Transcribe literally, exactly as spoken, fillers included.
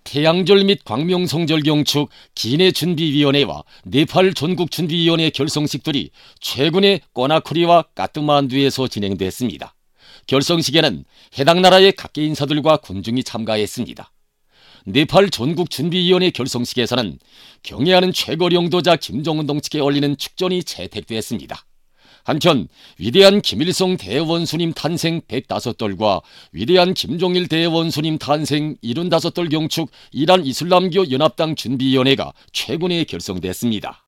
태양절 및 광명성절 경축 기내준비위원회와 네팔 전국준비위원회 결성식들이 최근에 꼬나크리와 까트만두에서 진행됐습니다. 결성식에는 해당 나라의 각계 인사들과 군중이 참가했습니다. 네팔 전국준비위원회 결성식에서는 경애하는 최고領導자 김정은 동측에 올리는 축전이 채택됐습니다. 한편 위대한 김일성 대원수님 탄생 백오 돌과 위대한 김종일 대원수님 탄생 칠십오 돌 경축 이란 이슬람교 연합당 준비위원회가 최근에 결성됐습니다.